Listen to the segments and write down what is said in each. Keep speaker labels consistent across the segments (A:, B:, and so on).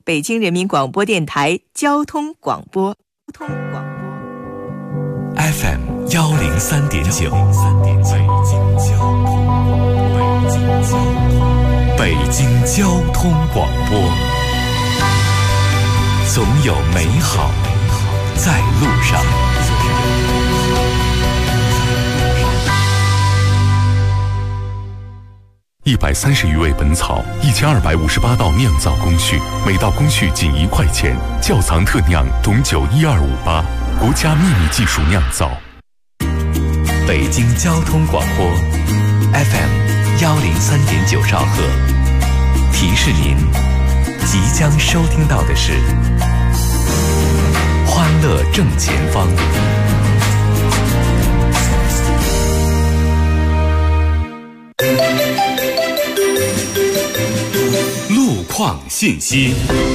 A: 北京人民广播电台交通广播。
B: FM 103.9，北京交通广播，总有美好在路上。130余味本草，1258道酿造工序，每道工序仅1块钱。窖藏特酿董酒12588，国家秘密技术酿造。北京交通广播 FM 103.9兆赫，提示您即将收听到的是欢乐正前方。路况信息。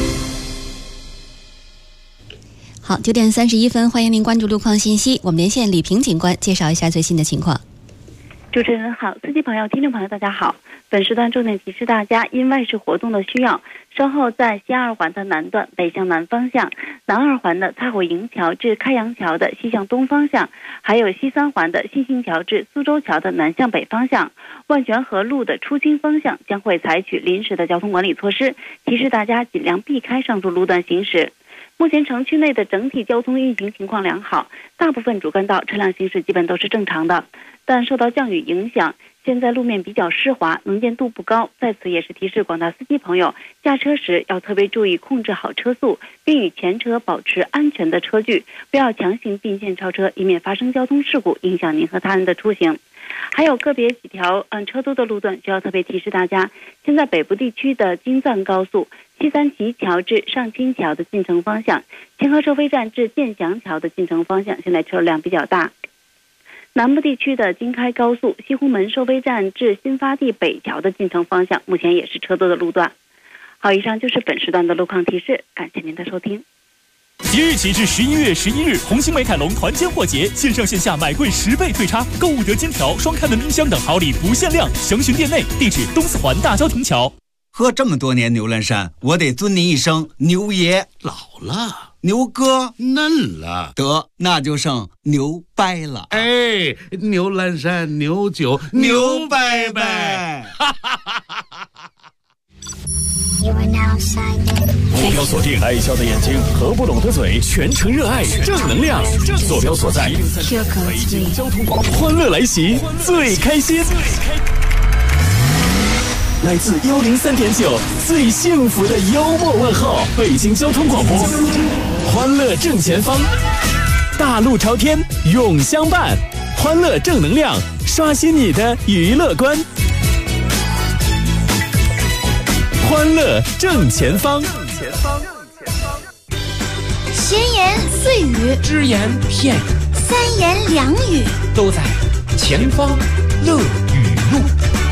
C: 好，9点31分，欢迎您关注路况信息。我们连线李平警官，介绍一下最新的情况。
D: 主持人好，司机朋友、听众朋友，大家好。本时段重点提示大家，因外事活动的需要，稍后在西二环的南段北向南方向，南二环的蔡火营桥至开阳桥的西向东方向，还有西三环的新兴桥至苏州桥的南向北方向，万泉河路的出京方向将会采取临时的交通管理措施，提示大家尽量避开上述路段行驶。目前城区内的整体交通运行情况良好，大部分主干道车辆行驶基本都是正常的，但受到降雨影响，现在路面比较湿滑，能见度不高，在此也是提示广大司机朋友，驾车时要特别注意控制好车速，并与前车保持安全的车距，不要强行并线超车，以免发生交通事故，影响您和他人的出行。还有个别几条车多的路段需要特别提示大家，现在北部地区的京藏高速西三旗桥至上清桥的进城方向，清河收费站至建祥桥的进城方向现在车辆比较大。南部地区的京开高速西湖门收费站至新发地北桥的进城方向目前也是车多的路段。好，以上就是本时段的路况提示，感谢您的收听。
E: 即日起至11月11日，红星美凯龙团坚货节，线上线下买贵10倍退差，购物得金条、双开门冰箱等好礼不限量，详询店内。地址：东四环大郊亭桥。
F: 喝这么多年牛栏山，我得尊您一声牛爷。
G: 老了，
F: 牛哥
G: 嫩了，
F: 得那就剩牛掰了。
G: 哎，牛栏山牛酒牛掰掰。
E: 坐标锁定爱笑的眼睛和不拢的嘴，全程热爱正能量。坐标所在：北京交通广播，欢乐来袭，最开心。来自103.9最幸福的幽默问候，北京交通广播，欢乐正前方，大路朝天永相伴，欢乐正能量，刷新你的娱乐观。欢乐正前方，
H: 闲言碎语，
I: 只言片语，
H: 三言两语，
I: 都在前方乐语录。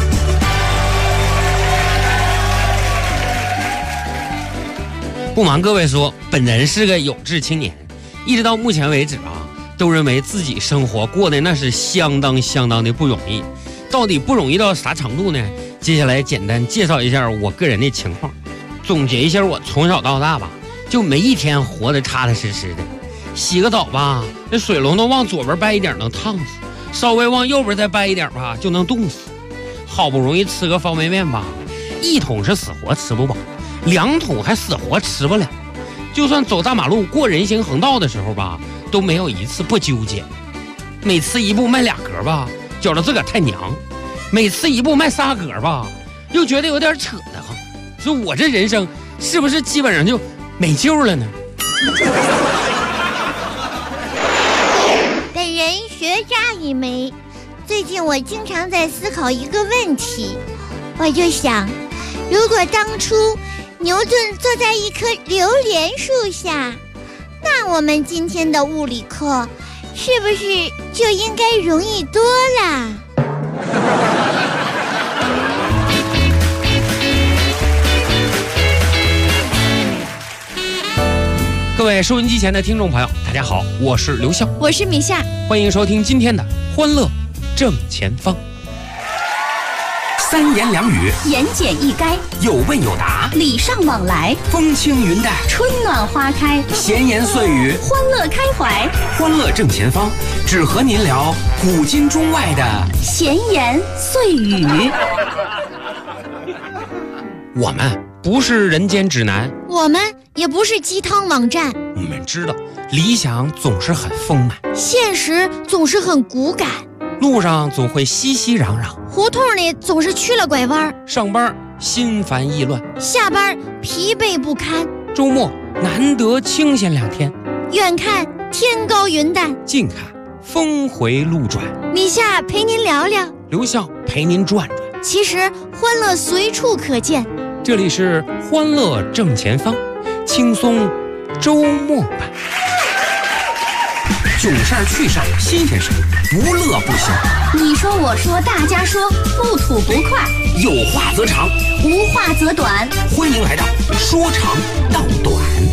I: 不瞒各位说，本人是个有志青年，一直到目前为止都认为自己生活过得那是相当的不容易。到底不容易到啥程度呢？接下来简单介绍一下我个人的情况，总结一下我从小到大吧，就没一天活得踏踏实实的。洗个澡吧，那水龙头往左边掰一点能烫死，稍微往右边再掰一点吧就能冻死。好不容易吃个方便面吧，1桶是死活吃不饱，2桶还死活吃不了。就算走大马路过人行横道的时候吧，都没有一次不纠结。每次一步迈2格吧，觉得自个儿太娘；每次一步迈3格吧，又觉得有点扯得慌。说我这人生是不是基本上就没救了呢？
H: 本人学渣一枚，最近我经常在思考一个问题，我就想，如果当初牛顿坐在一棵榴莲树下，那我们今天的物理课是不是就应该容易多啦？
I: 各位收音机前的听众朋友，大家好，我是刘笑，
C: 我是米夏，
I: 欢迎收听今天的欢乐正前方。
J: 三言两语，
K: 言简意赅，
J: 有问有答，
K: 礼尚往来，
J: 风轻云淡，
K: 春暖花开，
J: 闲言碎语，
K: 欢乐开怀，
J: 欢乐正前方，只和您聊古今中外的
K: 闲言碎语。
I: 我们不是人间指南，
H: 我们也不是鸡汤网站，
I: 我们知道理想总是很丰满，
H: 现实总是很骨感，
I: 路上总会熙熙攘攘，
H: 胡同里总是曲了拐弯，
I: 上班心烦意乱，
H: 下班疲惫不堪，
I: 周末难得清闲2天，
H: 远看天高云淡，
I: 近看峰回路转，
H: 米夏陪您聊聊，
I: 刘笑陪您转转，
H: 其实欢乐随处可见。
I: 这里是欢乐正前方，轻松周末版，囧事儿趣事儿新鲜事儿，不乐不行。
K: 你说我说大家说，不吐不快，
J: 有话则长，
K: 无话则短。
J: 欢迎来到说长道短。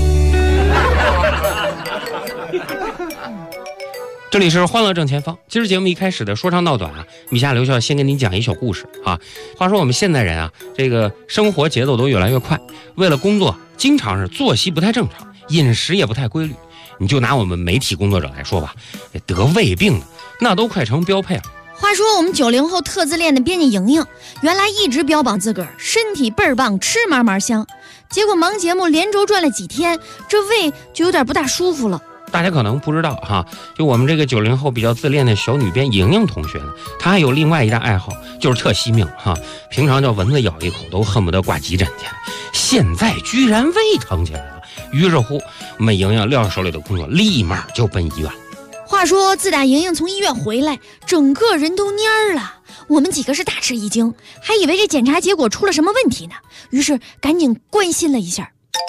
I: 这里是欢乐正前方。今儿节目一开始的说长道短啊，米夏刘笑先给你讲一小故事啊。话说我们现代人啊，这个生活节奏都越来越快，为了工作，经常是作息不太正常，饮食也不太规律。你就拿我们媒体工作者来说吧，得胃病的那都快成标配了。
H: 话说我们90后特自恋的编辑莹莹，原来一直标榜自个儿身体倍儿棒，吃嘛嘛香，结果忙节目连轴转了几天，这胃就有点不大舒服了。
I: 大家可能不知道哈，就我们这个90后比较自恋的小女编莹莹同学呢，她还有另外一大爱好，就是特惜命哈。平常叫蚊子咬一口都恨不得挂急诊去，现在居然胃疼起来了。于是乎，我们莹莹撂下手里的工作，立马就奔医院。
H: 话说自打莹莹从医院回来，整个人都蔫儿了，我们几个是大吃一惊，还以为这检查结果出了什么问题呢，于是赶紧关心了一下。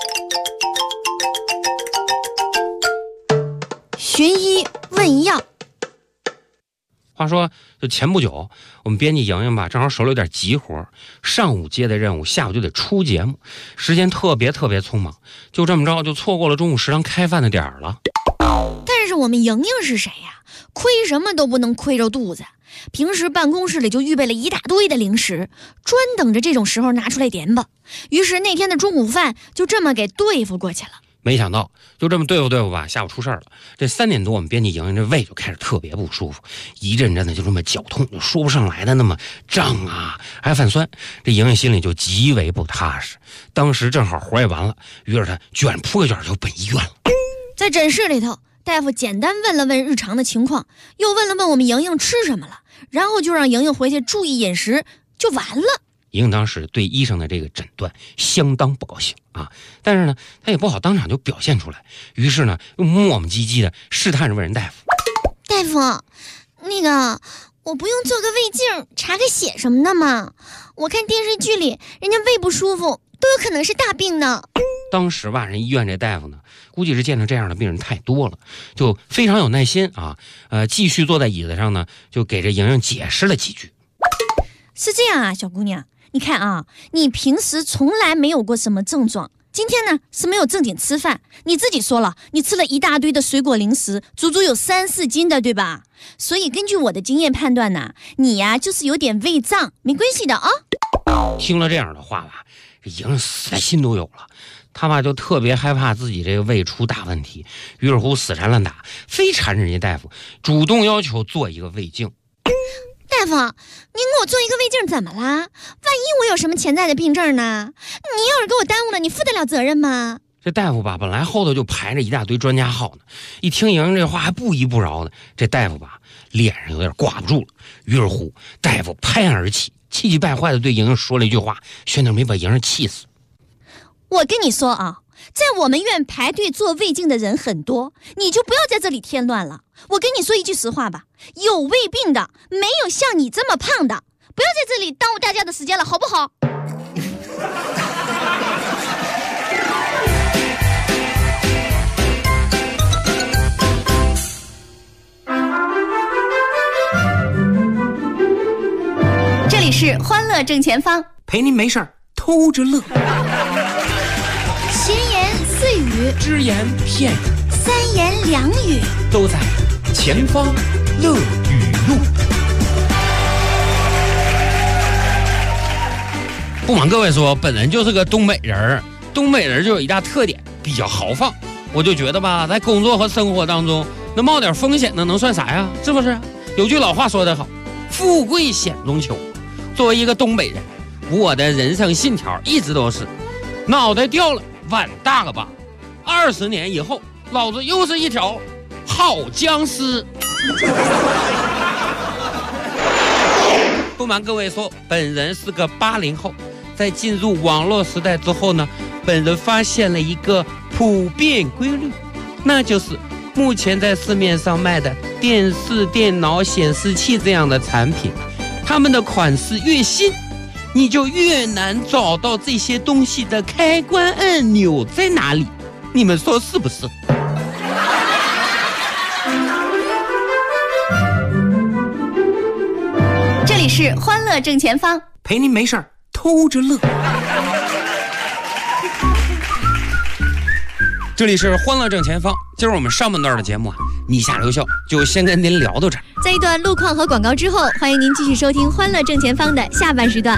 H: 寻医问药。
I: 话说就前不久，我们编辑莹莹吧，正好手里有点急活，上午接的任务，下午就得出节目，时间特别匆忙，就这么着就错过了中午食堂开饭的点儿了。
H: 但是我们莹莹是谁呀？亏什么都不能亏着肚子，平时办公室里就预备了一大堆的零食，专等着这种时候拿出来点吧。于是那天的中午饭就这么给对付过去了。
I: 没想到就这么对付吧，下午出事儿了。这3点多，我们编辑莹莹这胃就开始特别不舒服，一阵阵的就这么绞痛，就说不上来的那么胀啊，还泛酸。这莹莹心里就极为不踏实。当时正好活也完了，于是她卷铺个卷就奔医院了。
H: 在诊室里头，大夫简单问了问日常的情况，又问了问我们莹莹吃什么了，然后就让莹莹回去注意饮食，就完了。
I: 莹莹当时对医生的这个诊断相当不高兴啊，但是呢，她也不好当场就表现出来，于是呢，又磨磨唧唧的试探着问人大夫：“
H: 大夫，那个我不用做个胃镜查个血什么的吗？我看电视剧里人家胃不舒服都有可能是大病呢。”
I: 当时吧，人医院这大夫呢，估计是见着这样的病人太多了，就非常有耐心啊，继续坐在椅子上呢，就给这莹莹解释了几句。
H: 是这样啊，小姑娘，你看啊，你平时从来没有过什么症状，今天呢是没有正经吃饭，你自己说了，你吃了一大堆的水果零食，足足有3-4斤的，对吧？所以根据我的经验判断呢，你呀就是有点胃胀，没关系的啊。
I: 听了这样的话吧，这莹莹死的心都有了。他吧就特别害怕自己这个胃出大问题，于是乎死缠烂打，非缠人家大夫，主动要求做一个胃镜。
H: 大夫，您给我做一个胃镜怎么啦？万一我有什么潜在的病症呢？你要是给我耽误了，你负得了责任吗？
I: 这大夫吧，本来后头就排着一大堆专家号呢，一听莹莹这话还不依不饶的，这大夫吧脸上有点挂不住了，于是乎大夫拍案而起，气急败坏的对莹莹说了一句话，悬点没把莹莹气死。
H: 我跟你说啊，在我们院排队做胃镜的人很多，你就不要在这里添乱了。我跟你说一句实话吧，有胃病的没有像你这么胖的，不要在这里耽误大家的时间了，好不好？
K: 这里是欢乐正前方，
J: 陪您没事儿偷着乐。
H: 闲言碎语，
J: 只言片语，
H: 三言两语，
J: 都在前方乐语录。
I: 不瞒各位说，本人就是个东北人，东北人就有一大特点，比较豪放。我就觉得吧，在工作和生活当中，那冒点风险能算啥呀？是不是？有句老话说得好，富贵险中求。作为一个东北人，我的人生信条一直都是脑袋掉了碗大个疤，20年以后老子又是一条好僵尸。不瞒各位说，本人是个80后，在进入网络时代之后呢，本人发现了一个普遍规律，那就是目前在市面上卖的电视、电脑、显示器这样的产品，他们的款式越新，你就越难找到这些东西的开关按钮在哪里。你们说是不是？
K: 这里是欢乐正前方，
J: 陪您没事儿偷着乐。
I: 这里是欢乐正前方，今儿我们上半段的节目啊，你下留校就先跟您聊到这儿。
L: 在一段路况和广告之后，欢迎您继续收听欢乐正前方的下半时段。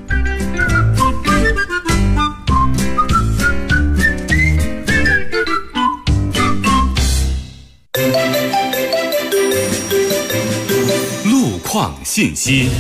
B: 路况信息。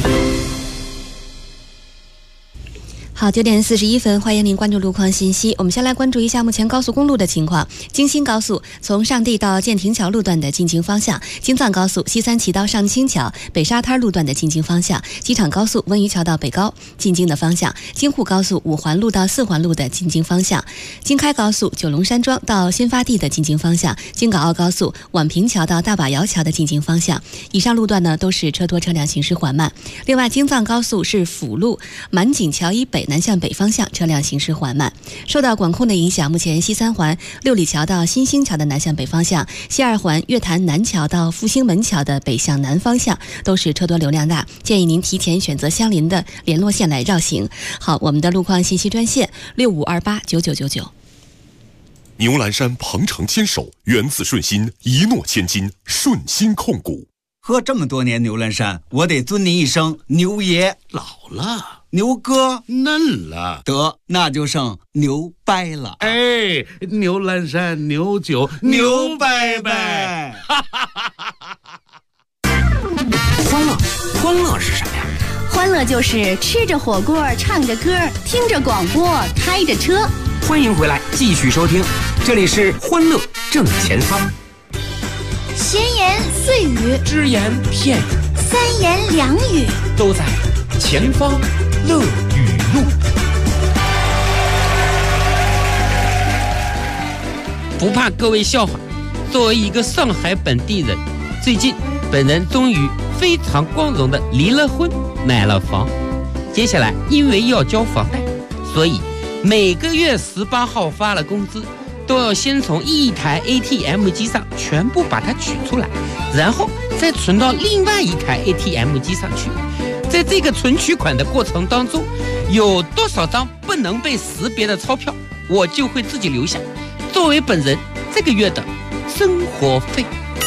C: 好，9点41分，欢迎您关注路况信息。我们先来关注一下目前高速公路的情况。京新高速从上地到建亭桥路段的进京方向，京藏高速西三旗到上清桥、北沙滩路段的进京方向，机场高速温榆桥到北高进京的方向，京沪高速五环路到四环路的进京方向，京开高速九龙山庄到新发地的进京方向，京港澳高速宛平桥到大把窑桥的进京方向。以上路段呢都是车多车辆行驶缓慢。另外，京藏高速是辅路满锦桥以北南向北方向车辆行驶缓慢。受到管控的影响，目前西三环六里桥到新兴桥的南向北方向，西二环月坛南桥到复兴门桥的北向南方向都是车多流量大，建议您提前选择相邻的联络线来绕行。好，我们的路况信息专线65289999。
B: 牛栏山鹏程牵手，源自顺心，一诺千金，顺心控股。
F: 喝这么多年牛栏山，我得尊您一声牛爷。
G: 老了，
F: 牛哥
G: 嫩了，
F: 得那就剩牛掰了。
G: 哎，牛栏山牛酒牛掰掰。
J: 欢乐是什么呀？
K: 欢乐就是吃着火锅，唱着歌，听着广播，开着车。
J: 欢迎回来，继续收听，这里是欢乐正前方。
H: 闲言碎语，
J: 只言片语，
H: 三言两语，
J: 都在前方乐语录。
I: 不怕各位笑话，作为一个上海本地人，最近本人终于非常光荣的离了婚，买了房。接下来因为要交房贷，所以每个月18号发了工资，都要先从一台 ATM 机上全部把它取出来，然后再存到另外一台 ATM 机上去。在这个存取款的过程当中，有多少张不能被识别的钞票，我就会自己留下，作为本人这个月的生活费。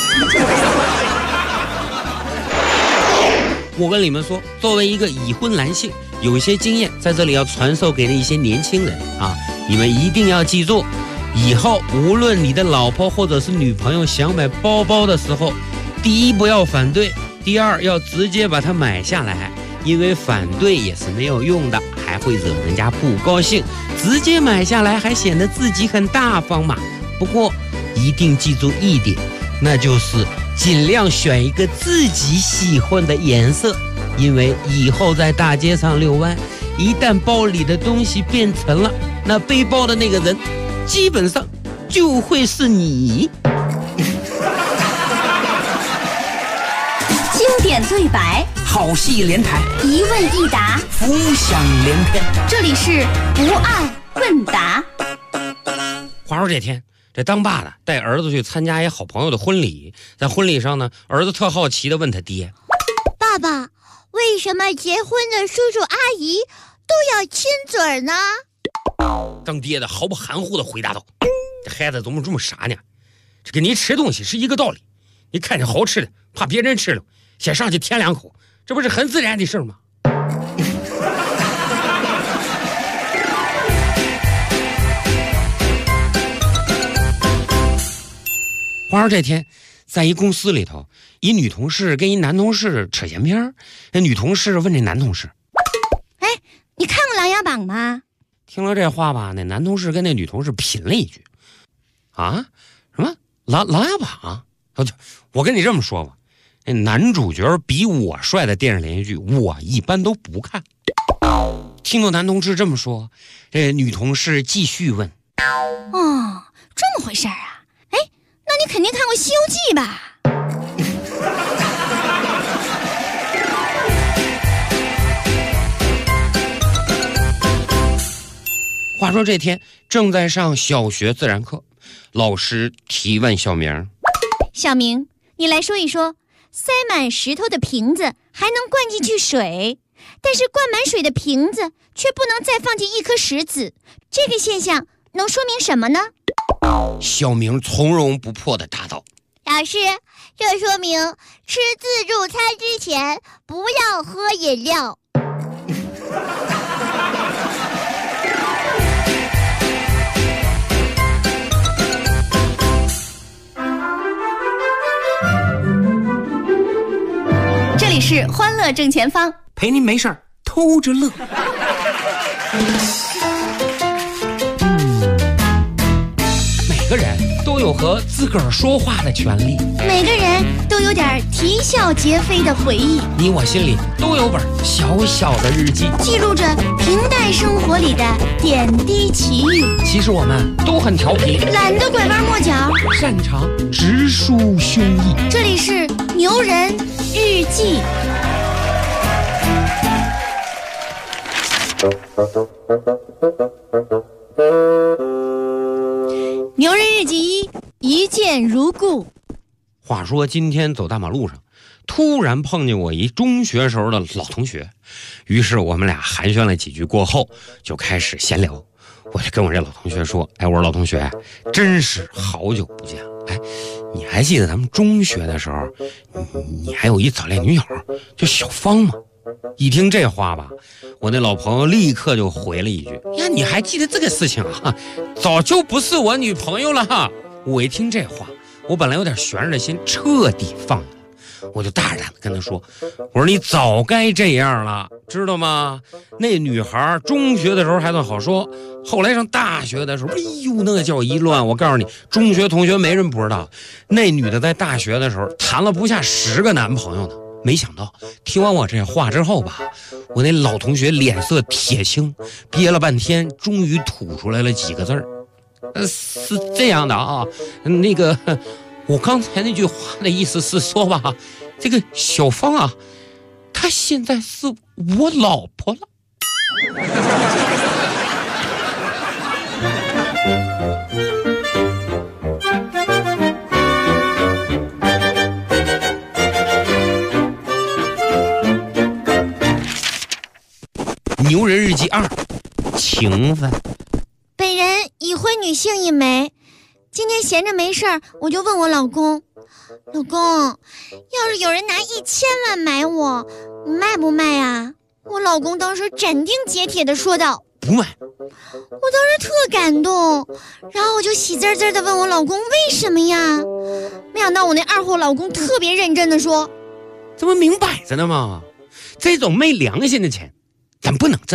I: 我跟你们说，作为一个已婚男性，有一些经验在这里要传授给一些年轻人啊，你们一定要记住，以后无论你的老婆或者是女朋友想买包包的时候，第一不要反对，第二要直接把它买下来，因为反对也是没有用的，还会惹人家不高兴，直接买下来还显得自己很大方嘛。不过一定记住一点，那就是尽量选一个自己喜欢的颜色，因为以后在大街上遛弯，一旦包里的东西变沉了，那背包的那个人基本上就会是你。
K: 经典对白，
J: 好戏连台，
K: 一问一答，
J: 浮想联翩。
K: 这里是不爱问答。
I: 话说这天，这当爸的带儿子去参加一好朋友的婚礼，在婚礼上呢，儿子特好奇地问他爹：
H: 爸爸，为什么结婚的叔叔阿姨都要亲嘴呢？
I: 当爹的毫不含糊地回答道：这孩子怎么这么傻呢？这跟你吃东西是一个道理，你看着好吃的，怕别人吃了，先上去舔两口，这不是很自然的事吗？ 话说这天，在一公司里头，一女同事跟一男同事扯闲篇，那女同事问这男同事：“
H: 哎，你看过《琅琊榜》吗？”
I: 听了这话吧，那男同事跟那女同事贫了一句：“啊，什么琅琊榜？我跟你这么说吧，那男主角比我帅的电视连续剧，我一般都不看。”听到男同事这么说，这女同事继续问：“
H: 哦，这么回事啊？哎，那你肯定看过《西游记》吧？”
I: 话说这天正在上小学自然课，老师提问小明：“
H: 小明，你来说一说，塞满石头的瓶子还能灌进去水，但是灌满水的瓶子却不能再放进一颗石子，这个现象能说明什么呢？”
I: 小明从容不迫地答道：“
H: 老师，这说明吃自助餐之前不要喝饮料。”
K: 这里是欢乐正前方，
J: 陪您没事儿偷着乐。
I: 每个人都有和自个儿说话的权利，
H: 每个人都有点啼笑皆非的回忆，
I: 你我心里都有本小小的日记，
H: 记录着平淡生活里的点滴奇遇。
I: 其实我们都很调皮，
H: 懒得拐弯抹角，
I: 擅长直抒胸臆。
H: 这里是牛人日记。牛人日记一见如故。
I: 话说今天走大马路上，突然碰见我一中学时候的老同学，于是我们俩寒暄了几句过后，就开始闲聊。我就跟我这老同学说：“哎，我说老同学，真是好久不见了。哎，你还记得咱们中学的时候，你还有一早恋女友叫小芳吗？”一听这话吧，我那老朋友立刻就回了一句：“呀，你还记得这个事情啊？早就不是我女朋友了哈。”我一听这话，我本来有点悬着的心彻底放下了，我就大胆的跟他说：“我说你早该这样了，知道吗？那女孩中学的时候还算好说，后来上大学的时候，哎呦，那叫一乱！我告诉你，中学同学没人不知道，那女的在大学的时候谈了不下10个男朋友呢。”没想到听完我这话之后吧，我那老同学脸色铁青，憋了半天，终于吐出来了几个字儿：“是这样的啊，那个，我刚才那句话的意思是说吧，这个小芳啊，她现在是我老婆了。”牛人日记2，情分。
H: 本人已婚女性一枚，今天闲着没事儿，我就问我老公：“老公，要是有人拿1000万买我，你卖不卖啊？”我老公当时斩钉截铁地说道：“
I: 不卖。”
H: 我当时特感动，然后我就喜滋滋地问我老公：“为什么呀？”没想到我那二货老公特别认真地说：“
I: 这不明摆着呢吗？这种没良心的钱咱不能挣。”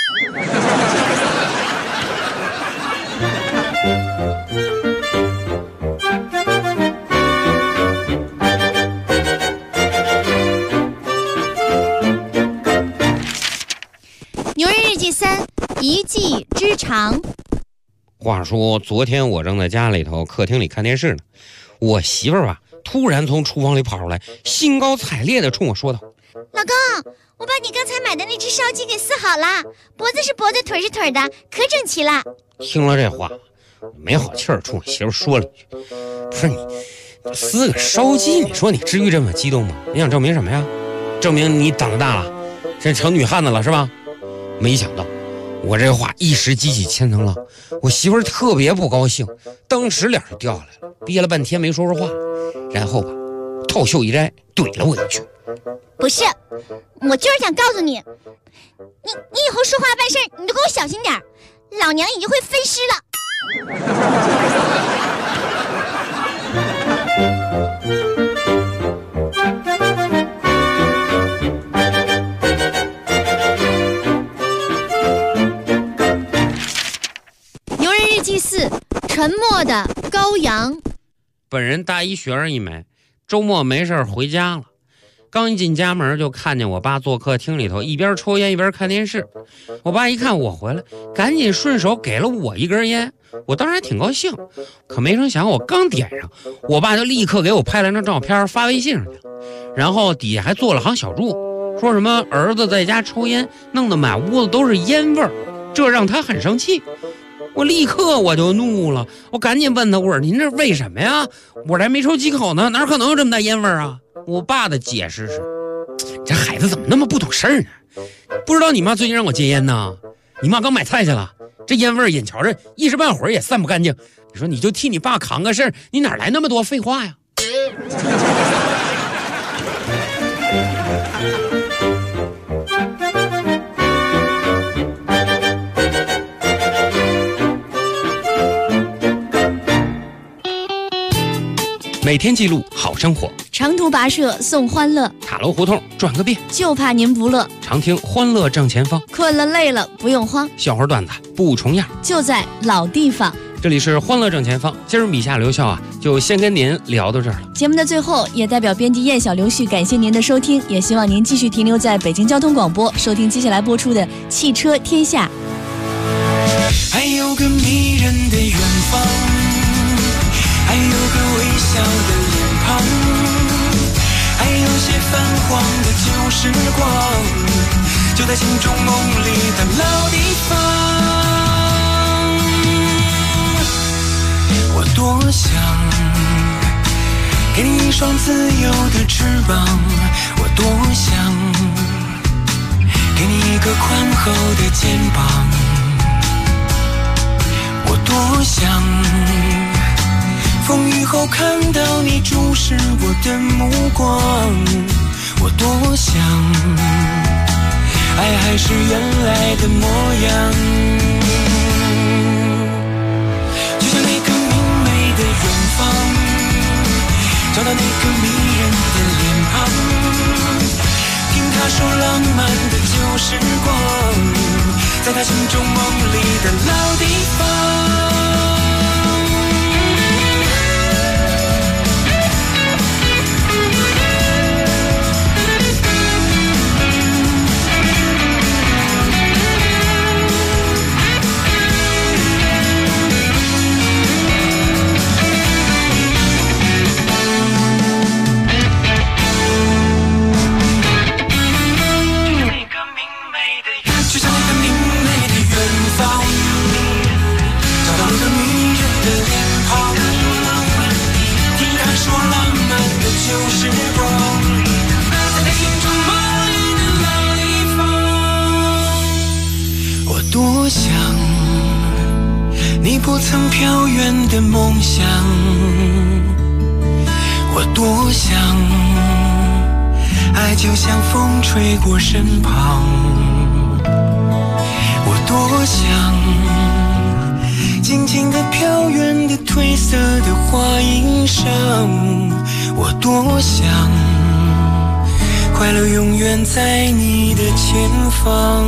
H: 牛人日记3，一技之长。
I: 话说昨天我正在家里头客厅里看电视呢，我媳妇儿吧突然从厨房里跑出来，兴高采烈地冲我说道：“
H: 老公，我把你刚才买的那只烧鸡给撕好了，脖子是脖子，腿是腿的，可整齐了。”
I: 听了这话，没好气儿冲我媳妇说了一句：“不是你撕个烧鸡，你说你至于这么激动吗？你想证明什么呀？证明你长大了，这成女汉子了是吧？”没想到我这话一时激起千层浪，我媳妇儿特别不高兴，当时脸就掉下来了，憋了半天没说出话，然后吧套袖一摘，怼了我一句：“
H: 不是，我就是想告诉你，你以后说话办事你就给我小心点，老娘已经会飞尸了。” 沉默的羔羊。
I: 本人大一学生一枚，周末没事回家了，刚一进家门就看见我爸坐客厅里头一边抽烟一边看电视。我爸一看我回来，赶紧顺手给了我一根烟，我当然挺高兴，可没成想我刚点上，我爸就立刻给我拍了张照片发微信上去了，然后底下还做了行小注，说什么儿子在家抽烟，弄得满屋子都是烟味儿，这让他很生气。我立刻我就怒了，我赶紧问他，我说您这为什么呀？我这还没抽几口呢，哪可能有这么大烟味儿啊？我爸的解释是，这孩子怎么那么不懂事儿呢？不知道你妈最近让我戒烟呢？你妈刚买菜去了，这烟味儿眼瞧着一时半会儿也散不干净。你说你就替你爸扛个事儿，你哪来那么多废话呀？每天记录好生活，
L: 长途跋涉送欢乐，
I: 塔楼胡同转个遍，
L: 就怕您不乐。
I: 常听欢乐正前方，
L: 困了累了不用慌，
I: 笑话段子不重样，
L: 就在老地方。
I: 这里是欢乐正前方，今儿米夏刘笑啊，就先跟您聊到这儿了。
L: 节目的最后，也代表编辑燕小刘旭感谢您的收听，也希望您继续停留在北京交通广播，收听接下来播出的《汽车天下》。
M: 还有个迷人的远方，还有个微笑的脸庞，还有些泛黄的旧时光，就在心中梦里的老地方。我多想给你一双自由的翅膀，我多想给你一个宽厚的肩膀，我多想风雨后看到你注视我的目光，我多想爱还是原来的模样，就像那个明媚的远方，找到那个迷人的脸庞，听他说浪漫的旧时光，在他心中梦里的老地方。多想你不曾飘远的梦想，我多想爱就像风吹过身旁，我多想静静地飘远的褪色的花衣裳，我多想快乐永远在你的前方。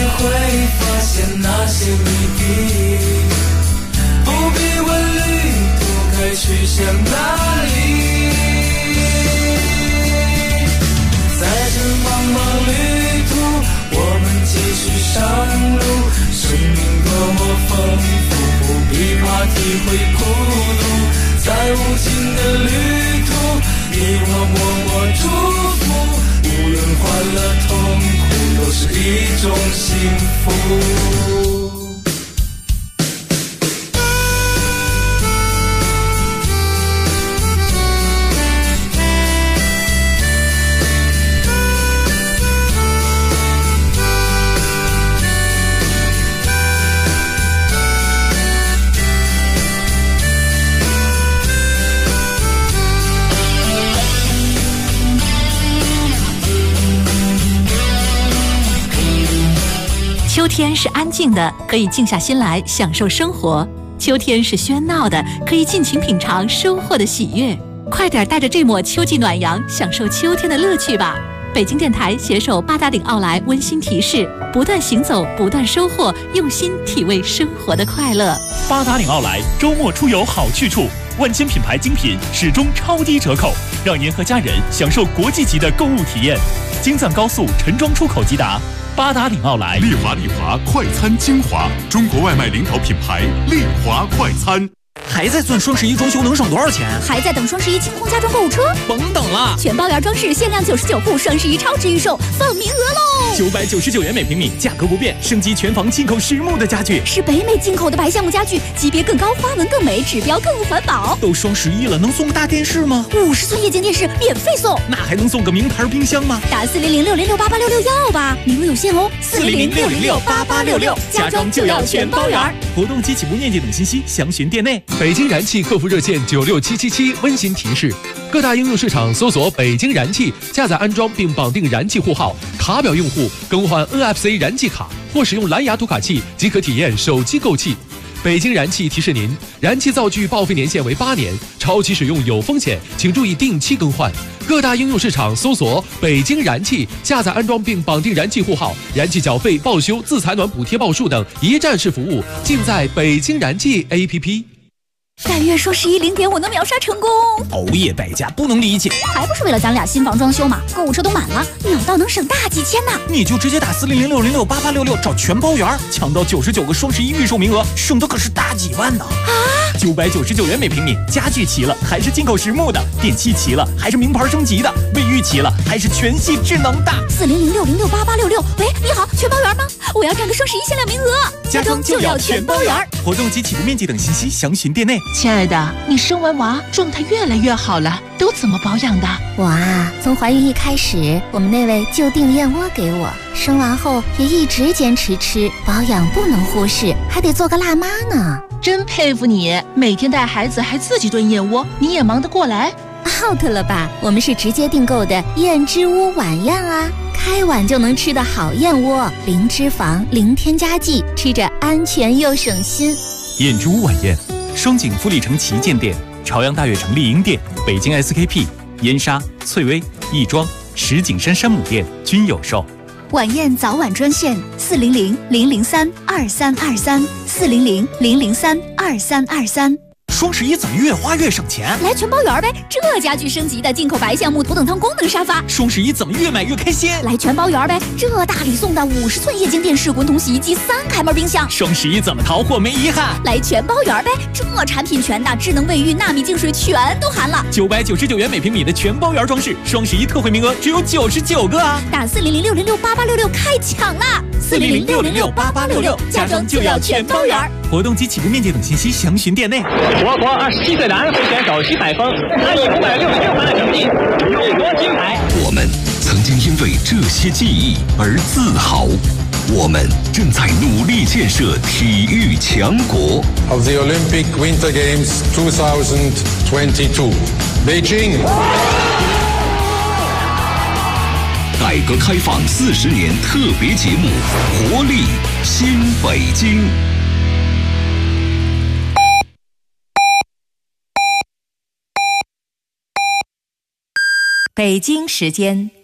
M: 那些谜底不必问绿无尽的旅途，你我默默祝福，无论欢乐痛苦都是一种幸福。
N: 秋天是安静的，可以静下心来享受生活；秋天是喧闹的，可以尽情品尝收获的喜悦。快点带着这抹秋季暖阳，享受秋天的乐趣吧！北京电台携手八达岭奥莱温馨提示：不断行走，不断收获，用心体味生活的快乐。
O: 八达岭奥莱周末出游好去处，万千品牌精品始终超低折扣，让您和家人享受国际级的购物体验。京藏高速陈庄出口即达。八达岭奥莱，
B: 丽华快餐精华，中国外卖领导品牌丽华快餐。
P: 还在算双11装修能省多少钱？
Q: 还在等双11清空家装购物车？
P: 甭等了，
Q: 全包圆装饰限量99户，双11超值预售，放名额喽
P: ！999元每平米，价格不变，升级全房进口实木的家具，
Q: 是北美进口的白橡木家具，级别更高，花纹更美，指标更环保。
P: 都双11了，能送个大电视吗
Q: ？50寸液晶电视免费送，
P: 那还能送个名牌冰箱吗？
Q: 打40060688866要吧，名额有限哦！40060688866，家装就要全包圆。
P: 活动及起步面积等信息详询店内。
R: 北京燃气客服热线96777温馨提示：各大应用市场搜索北京燃气，下载安装并绑定燃气户号，卡表用户更换 NFC 燃气卡或使用蓝牙读卡器即可体验手机购气。北京燃气提示您，燃气灶具报废年限为8年，超期使用有风险，请注意定期更换。各大应用市场搜索北京燃气，下载安装并绑定燃气户号，燃气缴费、报修、自采暖补贴报数等一站式服务，尽在北京燃气 APP。
Q: 但愿双110点我能秒杀成功。
P: 熬夜败家不能理解，
Q: 还不是为了咱俩新房装修嘛？购物车都满了，秒到能省大几千呢。
P: 你就直接打40060688866找全包圆，抢到99个双11预售名额，省的可是大几万呢！
Q: 啊
P: ！999元每平米，家具齐了还是进口实木的，电器齐了还是名牌升级的，卫浴齐了还是全系智能的。
Q: 40060688866，喂，你好，全包圆吗？我要占个双11限量名额，
P: 家装就要全包圆。活动及起步面积等信息详询店内。
S: 亲爱的，你生完娃状态越来越好了，都怎么保养的？
H: 我啊，从怀孕一开始，我们那位就订燕窝给我，生完后也一直坚持吃，保养不能忽视，还得做个辣妈呢。
S: 真佩服你，每天带孩子还自己炖燕窝，你也忙得过来
H: ？out 了吧？我们是直接订购的燕之屋晚宴啊，开碗就能吃的好燕窝，零脂肪，零添加剂，吃着安全又省心。
P: 燕之屋晚宴。双井富力城旗舰店、朝阳大悦城丽婴店、北京 SKP、燕莎、翠微、亦庄、石景山山姆店均有售。
Q: 晚宴早晚专线400-003-2323，400-003-2323。
P: 双11怎么越花越省钱？
Q: 来全包圆呗！这家具升级的进口白橡木头等舱功能沙发。
P: 双11怎么越买越开心？
Q: 来全包圆呗！这大礼送的50寸液晶电视、滚筒洗衣机、3开门冰箱。
P: 双11怎么淘货没遗憾？
Q: 来全包圆呗！这产品全的，智能卫浴、纳米净水全都含了。
P: 999元每平米的全包圆装饰，双11特惠名额只有99个啊！
Q: 打40060688866开抢啦！40060688866，家装就要全包圆。
P: 活动及起步面积等信息详询店内。
T: 我国27岁男会选手徐海峰，他以566分的成绩勇夺金牌。
B: 我们曾经因为这些记忆而自豪，我们正在努力建设体育强国。
U: Of the Olympic Winter Games 2022, Beijing。
B: 改革开放40年特别节目《活力新北京》。
A: 北京时间